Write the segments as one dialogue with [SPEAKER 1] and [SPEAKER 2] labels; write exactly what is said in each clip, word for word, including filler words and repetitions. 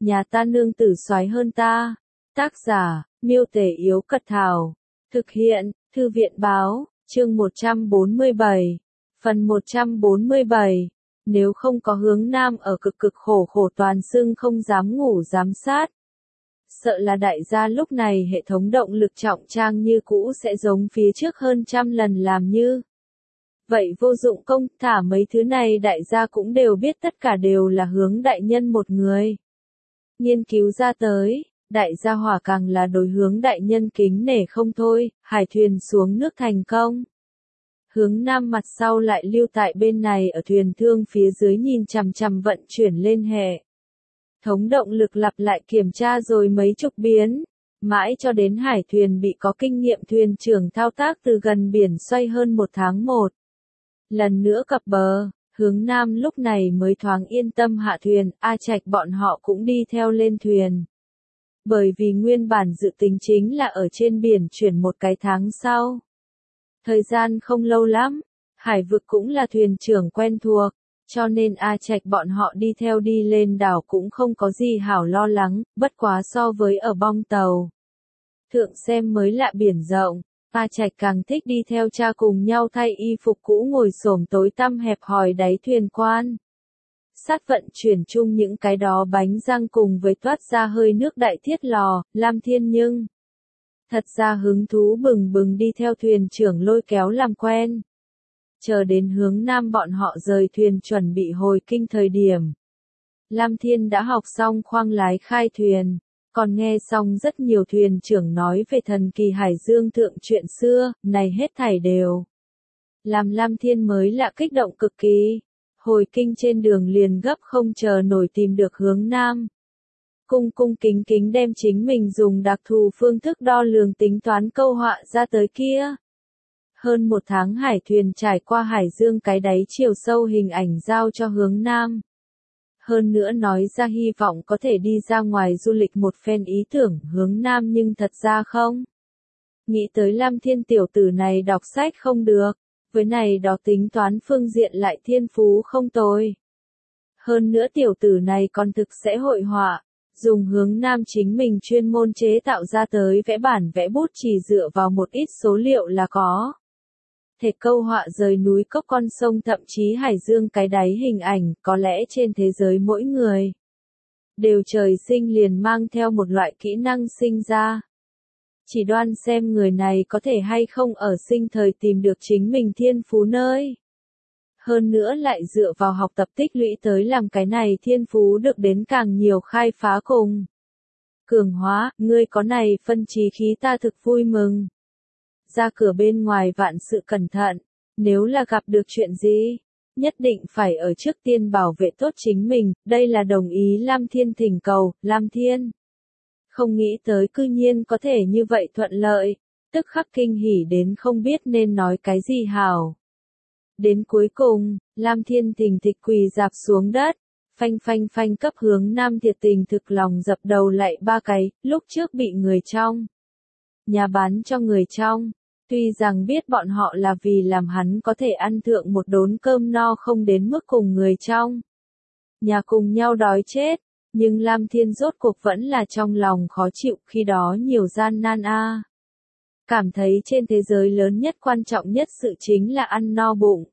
[SPEAKER 1] nhà ta nương tử soái hơn ta. Tác giả, Miêu Tể Yếu Cật Thảo. Thực hiện, Thư viện Báo, chương một trăm bốn mươi bảy. Phần một trăm bốn mươi bảy. Nếu không có hướng nam ở cực cực khổ khổ toàn xưng không dám ngủ giám sát. Sợ là đại gia lúc này hệ thống động lực trọng trang như cũ sẽ giống phía trước hơn trăm lần làm như. Vậy vô dụng công, thả mấy thứ này đại gia cũng đều biết tất cả đều là hướng đại nhân một người. Nghiên cứu ra tới, đại gia hỏa càng là đối hướng đại nhân kính nể không thôi, hải thuyền xuống nước thành công. Hướng nam mặt sau lại lưu tại bên này ở thuyền thương phía dưới nhìn chằm chằm vận chuyển lên hệ. Thống động lực lặp lại kiểm tra rồi mấy chục biến, mãi cho đến hải thuyền bị có kinh nghiệm thuyền trưởng thao tác từ gần biển xoay hơn một tháng một. Lần nữa cập bờ, hướng nam lúc này mới thoáng yên tâm hạ thuyền, A Trạch bọn họ cũng đi theo lên thuyền. Bởi vì nguyên bản dự tính chính là ở trên biển chuyển một cái tháng sau. Thời gian không lâu lắm, hải vực cũng là thuyền trưởng quen thuộc, cho nên A Trạch bọn họ đi theo đi lên đảo cũng không có gì hảo lo lắng, bất quá so với ở bong tàu. Thượng xem mới lạ biển rộng, A Trạch càng thích đi theo cha cùng nhau thay y phục cũ ngồi xổm tối tăm hẹp hòi đáy thuyền quan. Sát vận chuyển chung những cái đó bánh răng cùng với toát ra hơi nước đại thiết lò, Lam Thiên nhưng thật ra hứng thú bừng bừng đi theo thuyền trưởng lôi kéo làm quen. Chờ đến hướng nam bọn họ rời thuyền chuẩn bị hồi kinh thời điểm. Lam Thiên đã học xong khoang lái khai thuyền, còn nghe xong rất nhiều thuyền trưởng nói về thần kỳ hải dương thượng chuyện xưa, này hết thảy đều. Làm Lam Thiên mới lạ kích động cực kỳ. Hồi kinh trên đường liền gấp không chờ nổi tìm được hướng nam. Cung cung kính kính đem chính mình dùng đặc thù phương thức đo lường tính toán câu họa ra tới kia. Hơn một tháng hải thuyền trải qua hải dương cái đáy chiều sâu hình ảnh giao cho hướng nam. Hơn nữa nói ra hy vọng có thể đi ra ngoài du lịch một phen ý tưởng hướng nam nhưng thật ra không. Nghĩ tới Lam Thiên tiểu tử này đọc sách không được. Với này đó tính toán phương diện lại thiên phú không tồi. Hơn nữa tiểu tử này còn thực sẽ hội họa, dùng hướng nam chính mình chuyên môn chế tạo ra tới vẽ bản vẽ bút chỉ dựa vào một ít số liệu là có. Thể câu họa rời núi cốc con sông thậm chí hải dương cái đáy hình ảnh có lẽ trên thế giới mỗi người. Đều trời sinh liền mang theo một loại kỹ năng sinh ra. Chỉ đoan xem người này có thể hay không ở sinh thời tìm được chính mình thiên phú nơi. Hơn nữa lại dựa vào học tập tích lũy tới làm cái này thiên phú được đến càng nhiều khai phá cùng. Cường hóa, ngươi có này phân trí khí ta thực vui mừng. Ra cửa bên ngoài vạn sự cẩn thận, nếu là gặp được chuyện gì, nhất định phải ở trước tiên bảo vệ tốt chính mình, đây là đồng ý Lam Thiên thỉnh cầu, Lam Thiên. Không nghĩ tới cư nhiên có thể như vậy thuận lợi, tức khắc kinh hỉ đến không biết nên nói cái gì hảo. Đến cuối cùng, Lam Thiên thình thịch quỳ dạp xuống đất, phanh phanh phanh cấp hướng nam thiệt tình thực lòng dập đầu lại ba cái, lúc trước bị người trong nhà bán cho người trong, tuy rằng biết bọn họ là vì làm hắn có thể ăn thượng một đốn cơm no không đến mức cùng người trong nhà cùng nhau đói chết. Nhưng Lam Thiên rốt cuộc vẫn là trong lòng khó chịu khi đó nhiều gian nan a. À. Cảm thấy trên thế giới lớn nhất quan trọng nhất sự chính là ăn no bụng.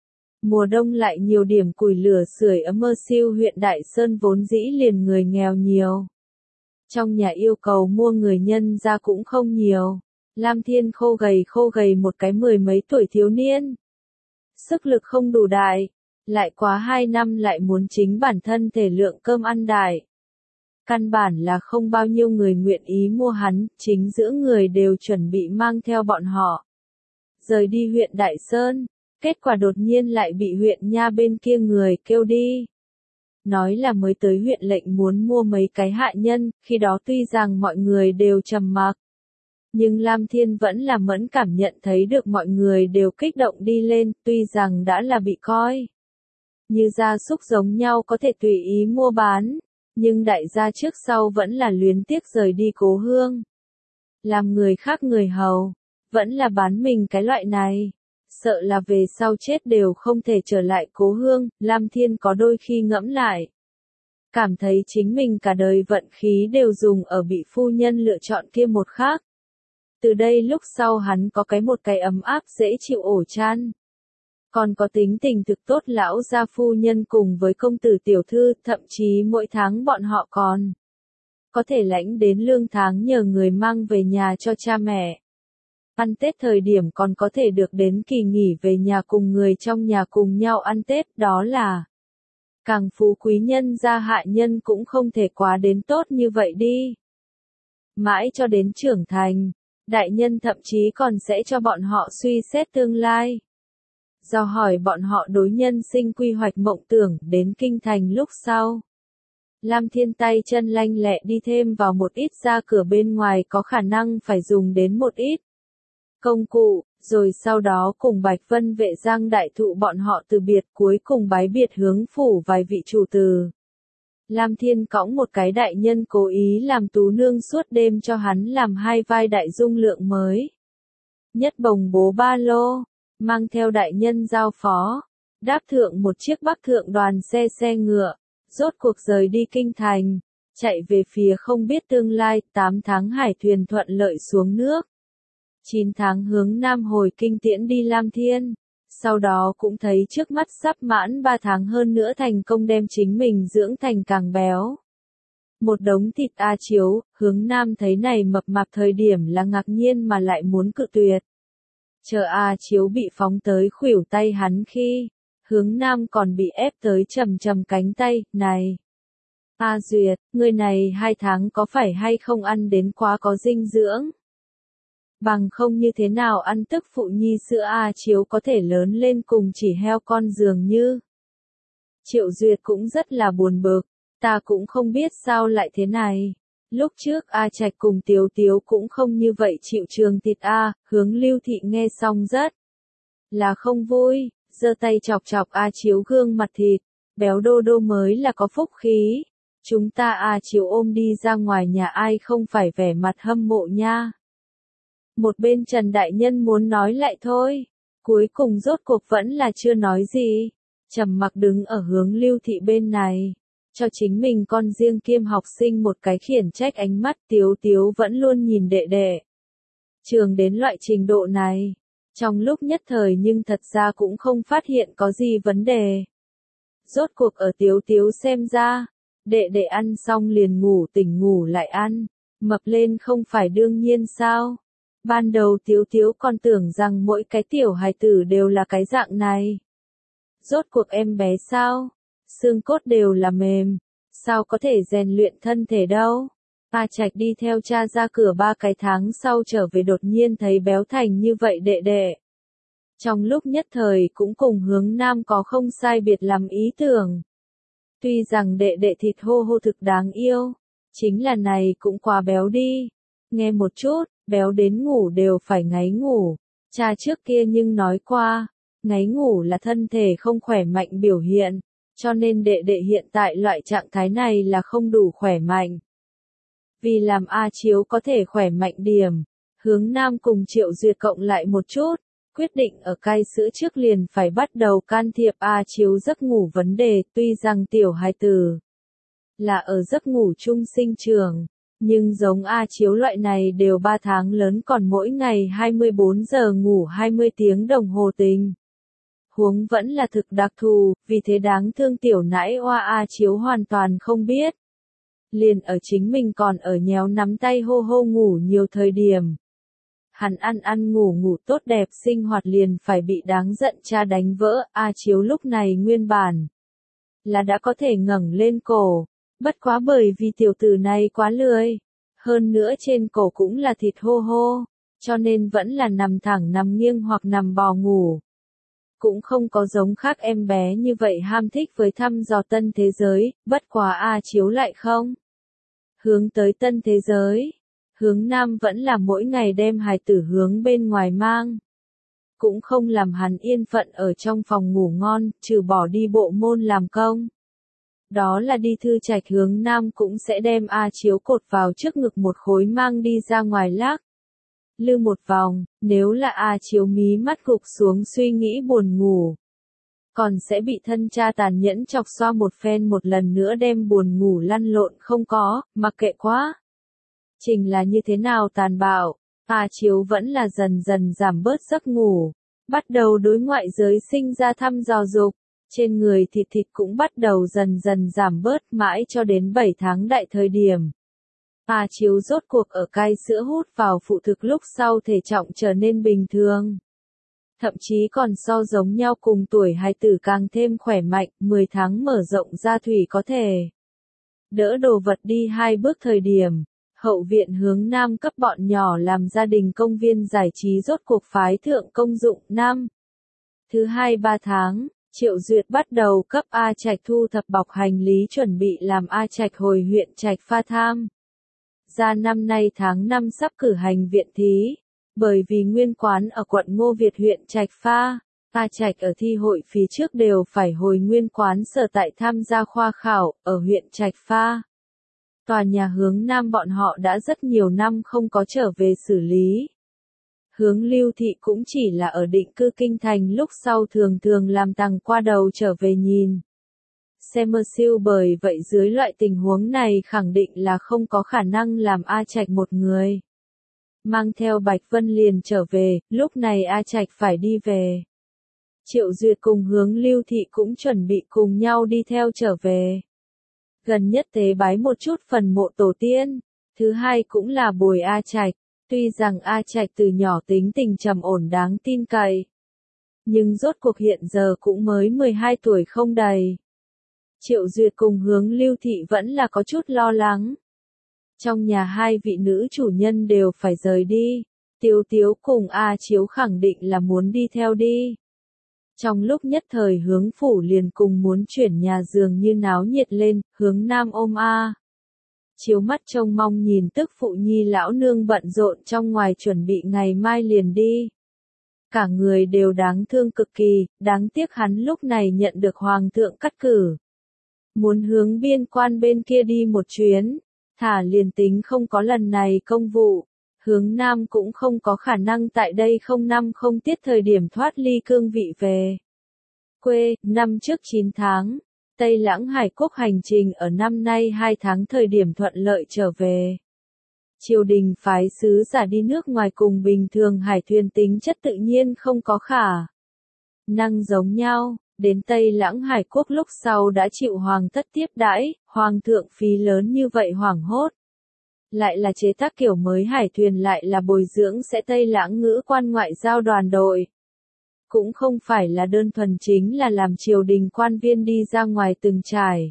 [SPEAKER 1] Mùa đông lại nhiều điểm củi lửa sưởi ấm mơ siêu huyện Đại Sơn vốn dĩ liền người nghèo nhiều. Trong nhà yêu cầu mua người nhân ra cũng không nhiều. Lam Thiên khô gầy khô gầy một cái mười mấy tuổi thiếu niên. Sức lực không đủ đại. Lại quá hai năm lại muốn chính bản thân thể lượng cơm ăn đại. Căn bản là không bao nhiêu người nguyện ý mua hắn, chính giữa người đều chuẩn bị mang theo bọn họ. Rời đi huyện Đại Sơn, kết quả đột nhiên lại bị huyện nha bên kia người kêu đi. Nói là mới tới huyện lệnh muốn mua mấy cái hạ nhân, khi đó tuy rằng mọi người đều trầm mặc. Nhưng Lam Thiên vẫn là mẫn cảm nhận thấy được mọi người đều kích động đi lên, tuy rằng đã là bị coi như gia súc giống nhau có thể tùy ý mua bán, nhưng đại gia trước sau vẫn là luyến tiếc rời đi cố hương. Làm người khác người hầu, vẫn là bán mình cái loại này. Sợ là về sau chết đều không thể trở lại cố hương, Lam Thiên có đôi khi ngẫm lại. cảm thấy chính mình cả đời vận khí đều dùng ở bị phu nhân lựa chọn kia một khác. Từ đây lúc sau hắn có cái một cái ấm áp dễ chịu ổ chăn. Còn có tính tình thực tốt lão gia phu nhân cùng với công tử tiểu thư, thậm chí mỗi tháng bọn họ còn có thể lãnh đến lương tháng nhờ người mang về nhà cho cha mẹ. Ăn Tết thời điểm còn có thể được đến kỳ nghỉ về nhà cùng người trong nhà cùng nhau ăn Tết, đó là càng phú quý nhân gia hạ nhân cũng không thể quá đến tốt như vậy đi. Mãi cho đến trưởng thành, đại nhân thậm chí còn sẽ cho bọn họ suy xét tương lai. Do hỏi bọn họ đối nhân sinh quy hoạch mộng tưởng đến kinh thành lúc sau. Lam Thiên tay chân lanh lẹ đi thêm vào một ít ra cửa bên ngoài có khả năng phải dùng đến một ít công cụ, rồi sau đó cùng Bạch Vân Vệ Giang đại thụ bọn họ từ biệt cuối cùng bái biệt hướng phủ vài vị chủ từ. Lam Thiên cõng một cái đại nhân cố ý làm tú nương suốt đêm cho hắn làm hai vai đại dung lượng mới. Nhất bồng bố ba lô, mang theo đại nhân giao phó, đáp thượng một chiếc bắc thượng đoàn xe xe ngựa, rốt cuộc rời đi kinh thành, chạy về phía không biết tương lai, tám tháng hải thuyền thuận lợi xuống nước. chín tháng hướng nam hồi kinh tiễn đi Lam Thiên, sau đó cũng thấy trước mắt sắp mãn ba tháng hơn nữa thành công đem chính mình dưỡng thành càng béo. Một đống thịt A Chiếu, hướng nam thấy này mập mạp thời điểm là ngạc nhiên mà lại muốn cự tuyệt. Chờ A Chiếu bị phóng tới khuỷu tay hắn khi, hướng nam còn bị ép tới trầm trầm cánh tay, này. A Duyệt, người này hai tháng có phải hay không ăn đến quá có dinh dưỡng? Bằng không như thế nào ăn tức phụ nhi sữa A Chiếu có thể lớn lên cùng chỉ heo con dường như. Triệu Duyệt cũng rất là buồn bực, ta cũng không biết sao lại thế này. Lúc trước A Trạch cùng Tiếu Tiếu cũng không như vậy chịu trường thịt A, hướng Lưu Thị nghe xong rất là không vui, giơ tay chọc chọc A Chiếu gương mặt thịt, béo đô đô mới là có phúc khí. Chúng ta A Chiếu ôm đi ra ngoài nhà ai không phải vẻ mặt hâm mộ nha. Một bên Trần Đại Nhân muốn nói lại thôi, cuối cùng rốt cuộc vẫn là chưa nói gì, trầm mặc đứng ở hướng Lưu Thị bên này, cho chính mình con riêng kiêm học sinh một cái khiển trách ánh mắt. Tiếu Tiếu vẫn luôn nhìn đệ đệ. Trường đến loại trình độ này, trong lúc nhất thời nhưng thật ra cũng không phát hiện có gì vấn đề. Rốt cuộc ở Tiếu Tiếu xem ra, đệ đệ ăn xong liền ngủ tỉnh ngủ lại ăn, mập lên không phải đương nhiên sao? Ban đầu Tiếu Tiếu còn tưởng rằng mỗi cái tiểu hài tử đều là cái dạng này. Rốt cuộc em bé sao? Xương cốt đều là mềm, sao có thể rèn luyện thân thể đâu? A Trạch đi theo cha ra cửa ba cái tháng sau trở về đột nhiên thấy béo thành như vậy đệ đệ. Trong lúc nhất thời cũng cùng hướng nam có không sai biệt làm ý tưởng. Tuy rằng đệ đệ thịt hô hô thực đáng yêu, chính là này cũng quá béo đi. Nghe một chút, béo đến ngủ đều phải ngáy ngủ. Cha trước kia nhưng nói qua, ngáy ngủ là thân thể không khỏe mạnh biểu hiện, cho nên đệ đệ hiện tại loại trạng thái này là không đủ khỏe mạnh. Vì làm A Chiếu có thể khỏe mạnh điểm, hướng nam cùng Triệu Duyệt cộng lại một chút, quyết định ở cai sữa trước liền phải bắt đầu can thiệp A Chiếu giấc ngủ vấn đề. Tuy rằng tiểu hài tử là ở giấc ngủ chung sinh trưởng, nhưng giống A Chiếu loại này đều ba tháng lớn còn mỗi ngày hai mươi bốn giờ ngủ hai mươi tiếng đồng hồ tình. Huống vẫn là thực đặc thù, vì thế đáng thương tiểu nãi oa A Chiếu hoàn toàn không biết. Liền ở chính mình còn ở nhéo nắm tay hô hô ngủ nhiều thời điểm. Hắn ăn ăn ngủ ngủ tốt đẹp sinh hoạt liền phải bị đáng giận cha đánh vỡ. A Chiếu lúc này nguyên bản là đã có thể ngẩng lên cổ, bất quá bởi vì tiểu tử này quá lười, hơn nữa trên cổ cũng là thịt hô hô, cho nên vẫn là nằm thẳng nằm nghiêng hoặc nằm bò ngủ. Cũng không có giống khác em bé như vậy ham thích với thăm dò tân thế giới, bất quá A Chiếu lại không hướng tới tân thế giới. Hướng nam vẫn là mỗi ngày đem hài tử hướng bên ngoài mang. Cũng không làm hắn yên phận ở trong phòng ngủ ngon, trừ bỏ đi bộ môn làm công. Đó là đi thư trạch hướng nam cũng sẽ đem A Chiếu cột vào trước ngực một khối mang đi ra ngoài lắc lư một vòng, nếu là A Chiếu mí mắt gục xuống suy nghĩ buồn ngủ. còn sẽ bị thân cha tàn nhẫn chọc xoa một phen một lần nữa đem buồn ngủ lăn lộn không có, mặc kệ quá. Trình là như thế nào tàn bạo, A Chiếu vẫn là dần dần giảm bớt giấc ngủ, bắt đầu đối ngoại giới sinh ra thăm dò dục, trên người thịt thịt cũng bắt đầu dần dần giảm bớt mãi cho đến bảy tháng đại thời điểm. A Chiếu rốt cuộc ở cai sữa hút vào phụ thực lúc sau thể trọng trở nên bình thường. Thậm chí còn so giống nhau cùng tuổi hài tử càng thêm khỏe mạnh, mười tháng mở rộng ra thủy có thể đỡ đồ vật đi hai bước thời điểm. Hậu viện hướng Nam cấp bọn nhỏ làm gia đình công viên giải trí rốt cuộc phái thượng công dụng năm. Thứ hai ba tháng, Triệu Duyệt bắt đầu cấp A Trạch thu thập bọc hành lý chuẩn bị làm A Trạch hồi huyện Trạch Pha tham. Ra năm nay tháng năm sắp cử hành viện thí, bởi vì nguyên quán ở quận Ngô Việt huyện Trạch Pha, A Trạch ở thi hội phía trước đều phải hồi nguyên quán sở tại tham gia khoa khảo ở huyện Trạch Pha. Tòa nhà hướng Nam bọn họ đã rất nhiều năm không có trở về xử lý. Hướng Lưu Thị cũng chỉ là ở định cư kinh thành lúc sau thường thường làm tằng qua đầu trở về nhìn. Xem mơ siêu bởi vậy dưới loại tình huống này khẳng định là không có khả năng làm A Trạch một người. Mang theo Bạch Vân liền trở về, lúc này A Trạch phải đi về. Triệu Duyệt cùng Hướng Lưu Thị cũng chuẩn bị cùng nhau đi theo trở về. Gần nhất tế bái một chút phần mộ tổ tiên, thứ hai cũng là bồi A Trạch, tuy rằng A Trạch từ nhỏ tính tình trầm ổn đáng tin cậy, nhưng rốt cuộc hiện giờ cũng mới mười hai tuổi không đầy. Triệu Duyệt cùng Hướng Lưu Thị vẫn là có chút lo lắng. Trong nhà hai vị nữ chủ nhân đều phải rời đi, Tiếu Tiếu cùng A Chiếu khẳng định là muốn đi theo đi. Trong lúc nhất thời Hướng phủ liền cùng muốn chuyển nhà dường như náo nhiệt lên, Hướng Nam ôm A Chiếu mắt trông mong nhìn tức phụ nhi lão nương bận rộn trong ngoài chuẩn bị ngày mai liền đi. Cả người đều đáng thương cực kỳ, đáng tiếc hắn lúc này nhận được hoàng thượng cắt cử. Muốn hướng biên quan bên kia đi một chuyến, thả liền tính không có lần này công vụ, Hướng Nam cũng không có khả năng tại đây không năm không tiết thời điểm thoát ly cương vị về quê. Năm trước chín tháng, Tây Lãng Hải Quốc hành trình ở năm nay hai tháng thời điểm thuận lợi trở về. Triều đình phái sứ giả đi nước ngoài cùng bình thường hải thuyền tính chất tự nhiên không có khả năng giống nhau, đến Tây Lãng Hải Quốc lúc sau đã chịu hoàng thất tiếp đãi, hoàng thượng phí lớn như vậy hoảng hốt. Lại là chế tác kiểu mới hải thuyền lại là bồi dưỡng sẽ Tây Lãng ngữ quan ngoại giao đoàn đội. Cũng không phải là đơn thuần chính là làm triều đình quan viên đi ra ngoài từng trải,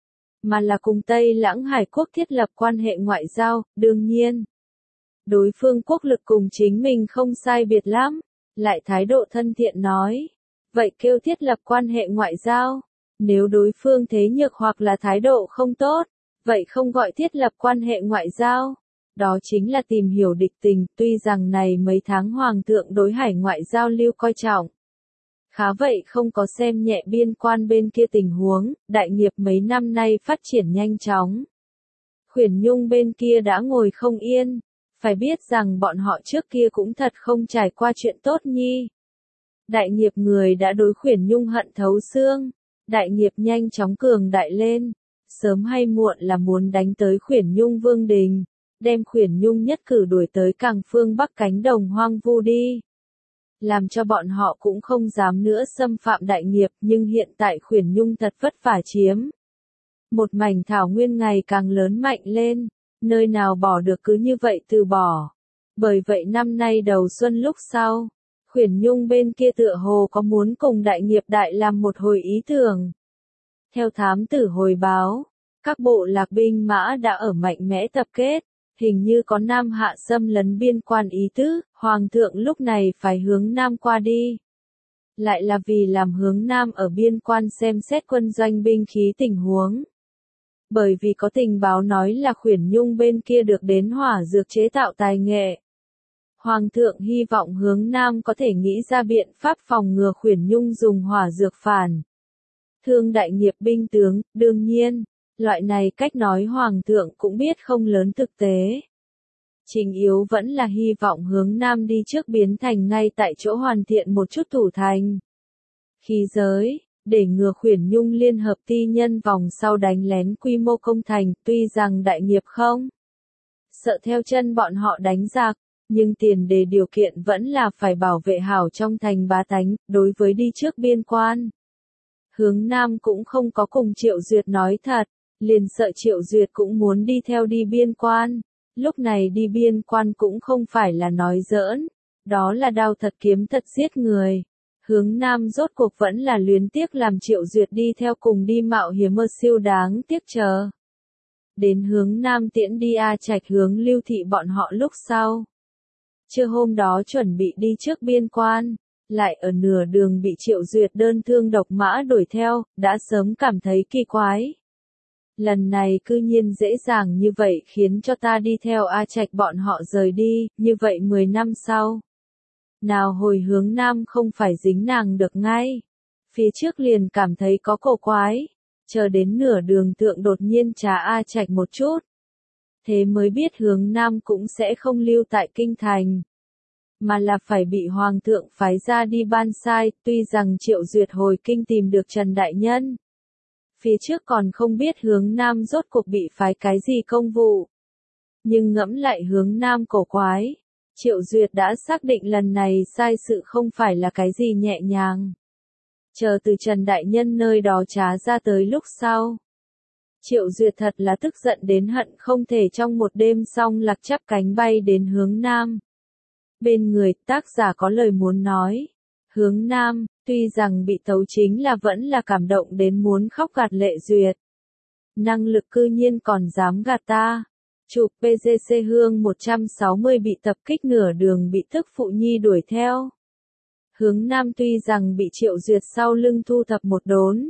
[SPEAKER 1] mà là cùng Tây Lãng Hải Quốc thiết lập quan hệ ngoại giao, đương nhiên. Đối phương quốc lực cùng chính mình không sai biệt lắm, lại thái độ thân thiện nói. Vậy kêu thiết lập quan hệ ngoại giao, nếu đối phương thế nhược hoặc là thái độ không tốt, vậy không gọi thiết lập quan hệ ngoại giao. Đó chính là tìm hiểu địch tình, tuy rằng này mấy tháng hoàng thượng đối hải ngoại giao lưu coi trọng. Khá vậy không có xem nhẹ biên quan bên kia tình huống, đại nghiệp mấy năm nay phát triển nhanh chóng. Khuyển Nhung bên kia đã ngồi không yên, phải biết rằng bọn họ trước kia cũng thật không trải qua chuyện tốt nhi. Đại nghiệp người đã đối Khuyển Nhung hận thấu xương, đại nghiệp nhanh chóng cường đại lên, sớm hay muộn là muốn đánh tới Khuyển Nhung vương đình, đem Khuyển Nhung nhất cử đuổi tới cảng phương Bắc cánh đồng hoang vu đi. Làm cho bọn họ cũng không dám nữa xâm phạm đại nghiệp, nhưng hiện tại Khuyển Nhung thật vất vả chiếm. Một mảnh thảo nguyên ngày càng lớn mạnh lên, nơi nào bỏ được cứ như vậy từ bỏ. Bởi vậy năm nay đầu xuân lúc sau, Khuyển Nhung bên kia tựa hồ có muốn cùng đại nghiệp đại làm một hồi ý tưởng. Theo thám tử hồi báo, các bộ lạc binh mã đã ở mạnh mẽ tập kết, hình như có Nam hạ xâm lấn biên quan ý tứ, Hoàng thượng lúc này phải hướng Nam qua đi. Lại là vì làm hướng Nam ở biên quan xem xét quân doanh binh khí tình huống. Bởi vì có tình báo nói là Khuyển Nhung bên kia được đến hỏa dược chế tạo tài nghệ. Hoàng thượng hy vọng hướng Nam có thể nghĩ ra biện pháp phòng ngừa Khuyển Nhung dùng hỏa dược phản thương đại nghiệp binh tướng, đương nhiên, loại này cách nói Hoàng thượng cũng biết không lớn thực tế. Trình yếu vẫn là hy vọng hướng Nam đi trước biến thành ngay tại chỗ hoàn thiện một chút thủ thành. Khí giới, để ngừa Khuyển Nhung liên hợp ti nhân vòng sau đánh lén quy mô công thành, tuy rằng đại nghiệp không sợ theo chân bọn họ đánh giặc, nhưng tiền đề điều kiện vẫn là phải bảo vệ hảo trong thành bá tánh, đối với đi trước biên quan. Hướng Nam cũng không có cùng Triệu Duyệt nói thật, liền sợ Triệu Duyệt cũng muốn đi theo đi biên quan. Lúc này đi biên quan cũng không phải là nói giỡn, đó là đao thật kiếm thật giết người. Hướng Nam rốt cuộc vẫn là luyến tiếc làm Triệu Duyệt đi theo cùng đi mạo hiểm mơ siêu đáng tiếc chờ. Đến hướng Nam tiễn đi A Trạch hướng Lưu Thị bọn họ lúc sau. Trưa hôm đó chuẩn bị đi trước biên quan, lại ở nửa đường bị Triệu Duyệt đơn thương độc mã đuổi theo, đã sớm cảm thấy kỳ quái. Lần này cư nhiên dễ dàng như vậy khiến cho ta đi theo A Trạch bọn họ rời đi, như vậy mười năm sau. Nào hồi hướng Nam không phải dính nàng được ngay. Phía trước liền cảm thấy có cổ quái, chờ đến nửa đường thượng đột nhiên trà A Trạch một chút. Thế mới biết hướng Nam cũng sẽ không lưu tại kinh thành, mà là phải bị Hoàng thượng phái ra đi ban sai, tuy rằng Triệu Duyệt hồi kinh tìm được Trần Đại Nhân. Phía trước còn không biết hướng Nam rốt cuộc bị phái cái gì công vụ. Nhưng ngẫm lại hướng Nam cổ quái, Triệu Duyệt đã xác định lần này sai sự không phải là cái gì nhẹ nhàng. Chờ từ Trần Đại Nhân nơi đó trá ra tới lúc sau. Triệu Duyệt thật là tức giận đến hận không thể trong một đêm xong lạc chắp cánh bay đến hướng Nam. Bên người tác giả có lời muốn nói. Hướng Nam, tuy rằng bị tấu chính là vẫn là cảm động đến muốn khóc gạt lệ Duyệt. Năng lực cư nhiên còn dám gạt ta. Chụp pê giê xê Hương một trăm sáu mươi bị tập kích nửa đường bị tức phụ nhi đuổi theo. Hướng Nam tuy rằng bị Triệu Duyệt sau lưng thu thập một đốn.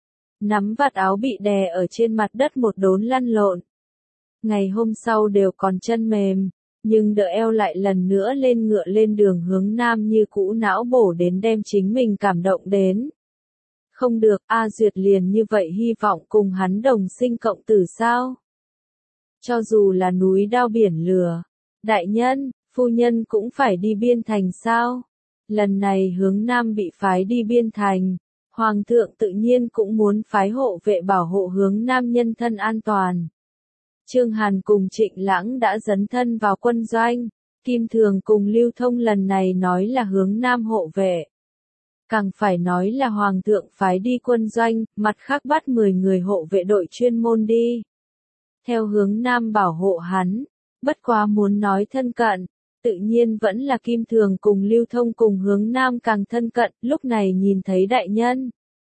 [SPEAKER 1] Nắm vạt áo bị đè ở trên mặt đất một đốn lăn lộn. Ngày hôm sau đều còn chân mềm, nhưng đỡ eo lại lần nữa lên ngựa lên đường hướng Nam như cũ não bổ đến đem chính mình cảm động đến. Không được, A Duyệt liền như vậy hy vọng cùng hắn đồng sinh cộng tử sao? Cho dù là núi đao biển lửa, đại nhân, phu nhân cũng phải đi biên thành sao? Lần này hướng Nam bị phái đi biên thành, Hoàng thượng tự nhiên cũng muốn phái hộ vệ bảo hộ hướng Nam nhân thân an toàn. Trương Hàn cùng Trịnh Lãng đã dấn thân vào quân doanh, Kim Thường cùng Lưu Thông lần này nói là hướng Nam hộ vệ. Càng phải nói là Hoàng thượng phái đi quân doanh, mặt khác bắt mười người hộ vệ đội chuyên môn đi. Theo hướng Nam bảo hộ hắn, bất quá muốn nói thân cận, tự nhiên vẫn là Kim Thường cùng Lưu Thông cùng hướng Nam càng thân cận, lúc này nhìn thấy đại nhân.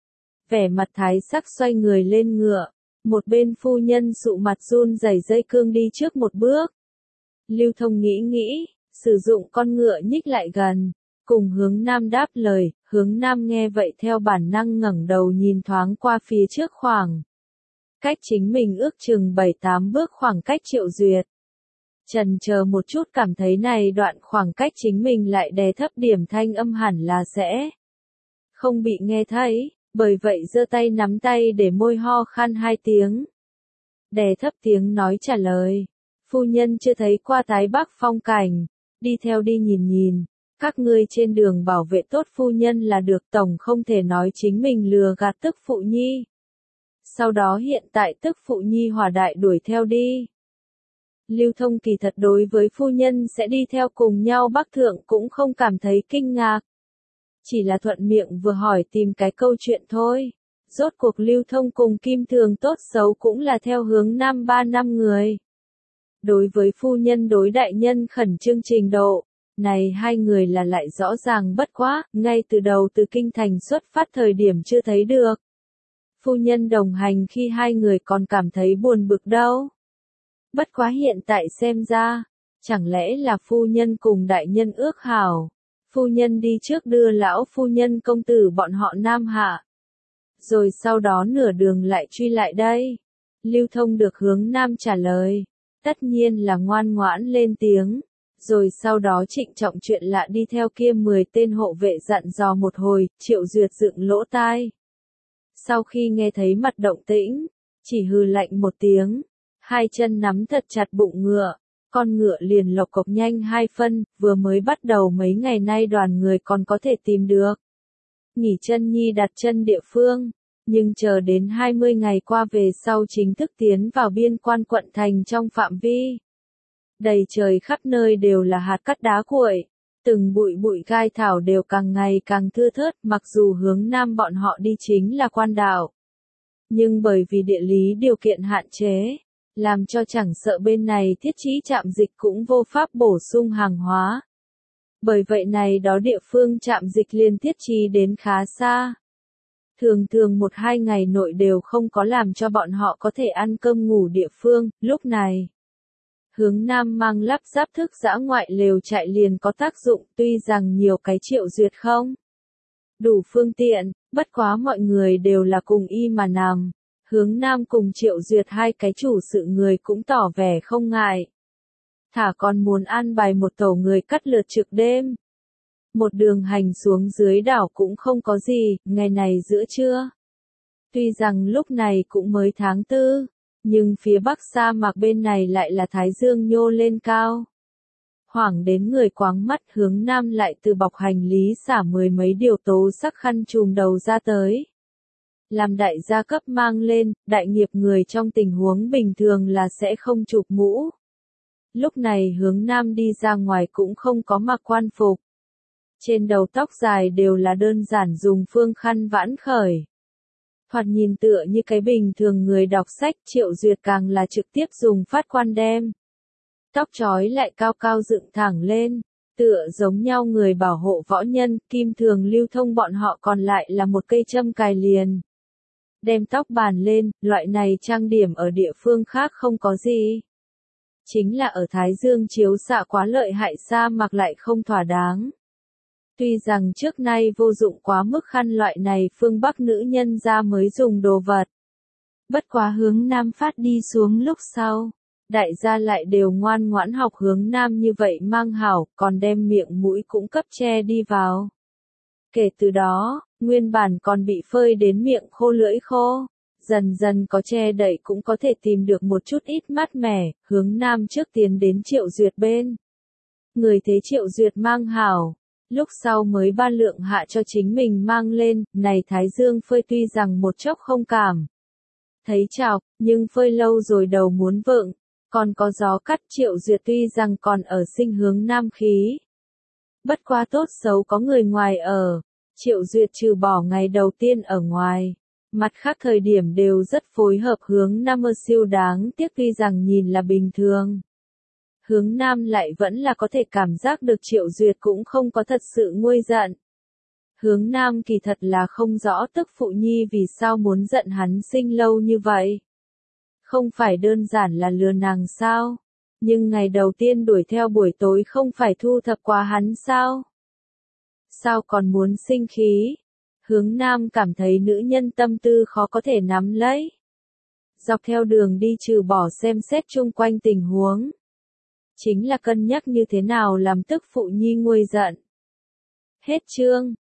[SPEAKER 1] Vẻ mặt thái sắc xoay người lên ngựa, một bên phu nhân sụ mặt run rẩy dây cương đi trước một bước. Lưu Thông nghĩ nghĩ, sử dụng con ngựa nhích lại gần, cùng hướng Nam đáp lời, hướng Nam nghe vậy theo bản năng ngẩng đầu nhìn thoáng qua phía trước khoảng. Cách chính mình ước chừng bảy tám bước khoảng cách Triệu Duyệt. Chần chờ một chút cảm thấy này đoạn khoảng cách chính mình lại đè thấp điểm thanh âm hẳn là sẽ không bị nghe thấy, bởi vậy giơ tay nắm tay để môi ho khan hai tiếng. Đè thấp tiếng nói trả lời, phu nhân chưa thấy qua Tái Bắc phong cảnh, đi theo đi nhìn nhìn, các ngươi trên đường bảo vệ tốt phu nhân là được, tổng không thể nói chính mình lừa gạt tức phụ nhi. Sau đó hiện tại tức phụ nhi hòa đại đuổi theo đi. Lưu Thông kỳ thật đối với phu nhân sẽ đi theo cùng nhau Bắc Thượng cũng không cảm thấy kinh ngạc. Chỉ là thuận miệng vừa hỏi tìm cái câu chuyện thôi. Rốt cuộc Lưu Thông cùng Kim Thường tốt xấu cũng là theo hướng Nam ba năm người. Đối với phu nhân đối đại nhân khẩn trương trình độ, này hai người là lại rõ ràng bất quá, ngay từ đầu từ kinh thành xuất phát thời điểm chưa thấy được. Phu nhân đồng hành khi hai người còn cảm thấy buồn bực đâu. Bất quá hiện tại xem ra, chẳng lẽ là phu nhân cùng đại nhân ước hảo, phu nhân đi trước đưa lão phu nhân công tử bọn họ Nam hạ. Rồi sau đó nửa đường lại truy lại đây. Lưu Thông được hướng Nam trả lời, tất nhiên là ngoan ngoãn lên tiếng. Rồi sau đó trịnh trọng chuyện lạ đi theo kia mười tên hộ vệ dặn dò một hồi, Triệu Duyệt dựng lỗ tai. Sau khi nghe thấy mặt động tĩnh, chỉ hừ lạnh một tiếng, hai chân nắm thật chặt bụng ngựa, con ngựa liền lộc cộc nhanh hai phân, vừa mới bắt đầu mấy ngày nay đoàn người còn có thể tìm được. nghỉ chân nhi đặt chân địa phương. Nhưng chờ đến hai mươi ngày qua về sau chính thức tiến vào biên quan quận thành trong phạm vi. Đầy trời khắp nơi đều là hạt cát đá cuội, từng bụi bụi gai thảo đều càng ngày càng thưa thớt, mặc dù hướng nam bọn họ đi chính là quan đạo. Nhưng bởi vì địa lý điều kiện hạn chế, làm cho chẳng sợ bên này thiết trí trạm dịch cũng vô pháp bổ sung hàng hóa. Bởi vậy này đó địa phương trạm dịch liên thiết trí đến khá xa. Thường thường một hai ngày nội đều không có làm cho bọn họ có thể ăn cơm ngủ địa phương, lúc này. Hướng nam mang lắp ráp thức dã ngoại lều trại liền có tác dụng, tuy rằng nhiều cái Triệu Duyệt không đủ phương tiện, bất quá mọi người đều là cùng y mà nằm. Hướng nam cùng Triệu Duyệt hai cái chủ sự người cũng tỏ vẻ không ngại. Thả còn muốn an bài một tổ người cắt lượt trực đêm. Một đường hành xuống dưới đảo cũng không có gì, ngày này giữa trưa. Tuy rằng lúc này cũng mới tháng tư, nhưng phía bắc sa mạc bên này lại là thái dương nhô lên cao. Hoảng đến người quáng mắt, hướng nam lại từ bọc hành lý xả mười mấy điều tố sắc khăn trùm đầu ra tới. Làm đại gia cấp mang lên, đại nghiệp người trong tình huống bình thường là sẽ không chụp mũ. Lúc này hướng nam đi ra ngoài cũng không có mặc quan phục. Trên đầu tóc dài đều là đơn giản dùng phương khăn vãn khởi. Thoạt nhìn tựa như cái bình thường người đọc sách, Triệu Duyệt càng là trực tiếp dùng phát quan đem. Tóc trói lại cao cao dựng thẳng lên, tựa giống nhau người bảo hộ võ nhân, kim thường lưu thông bọn họ còn lại là một cây châm cài liền. Đem tóc bàn lên, loại này trang điểm ở địa phương khác không có gì. Chính là ở Thái Dương chiếu xạ quá lợi hại sa mạc lại không thỏa đáng. Tuy rằng trước nay vô dụng quá mức khăn loại này phương Bắc nữ nhân ra mới dùng đồ vật. Bất quá hướng nam phát đi xuống lúc sau, đại gia lại đều ngoan ngoãn học hướng nam như vậy mang hảo, còn đem miệng mũi cũng cấp che đi vào. Kể từ đó, nguyên bản còn bị phơi đến miệng khô lưỡi khô, dần dần có che đậy cũng có thể tìm được một chút ít mát mẻ, hướng nam trước tiến đến Triệu Duyệt bên. Người thấy Triệu Duyệt mang hảo, lúc sau mới ba lượng hạ cho chính mình mang lên, này thái dương phơi tuy rằng một chốc không cảm. Thấy chào, nhưng phơi lâu rồi đầu muốn vượng, còn có gió cắt. Triệu Duyệt tuy rằng còn ở sinh hướng nam khí. Bất quá tốt xấu có người ngoài ở, Triệu Duyệt trừ bỏ ngày đầu tiên ở ngoài. Mặt khác thời điểm đều rất phối hợp hướng nam mơ siêu đáng tiếc tuy rằng nhìn là bình thường. Hướng nam lại vẫn là có thể cảm giác được Triệu Duyệt cũng không có thật sự nguôi giận. Hướng nam kỳ thật là không rõ tức phụ nhi vì sao muốn giận hắn sinh lâu như vậy. Không phải đơn giản là lừa nàng sao? Nhưng ngày đầu tiên đuổi theo buổi tối không phải thu thập qua hắn sao? Sao còn muốn sinh khí? Hướng nam cảm thấy nữ nhân tâm tư khó có thể nắm lấy. Dọc theo đường đi trừ bỏ xem xét chung quanh tình huống. Chính là cân nhắc như thế nào làm tức phụ nhi nguôi giận. Hết chương.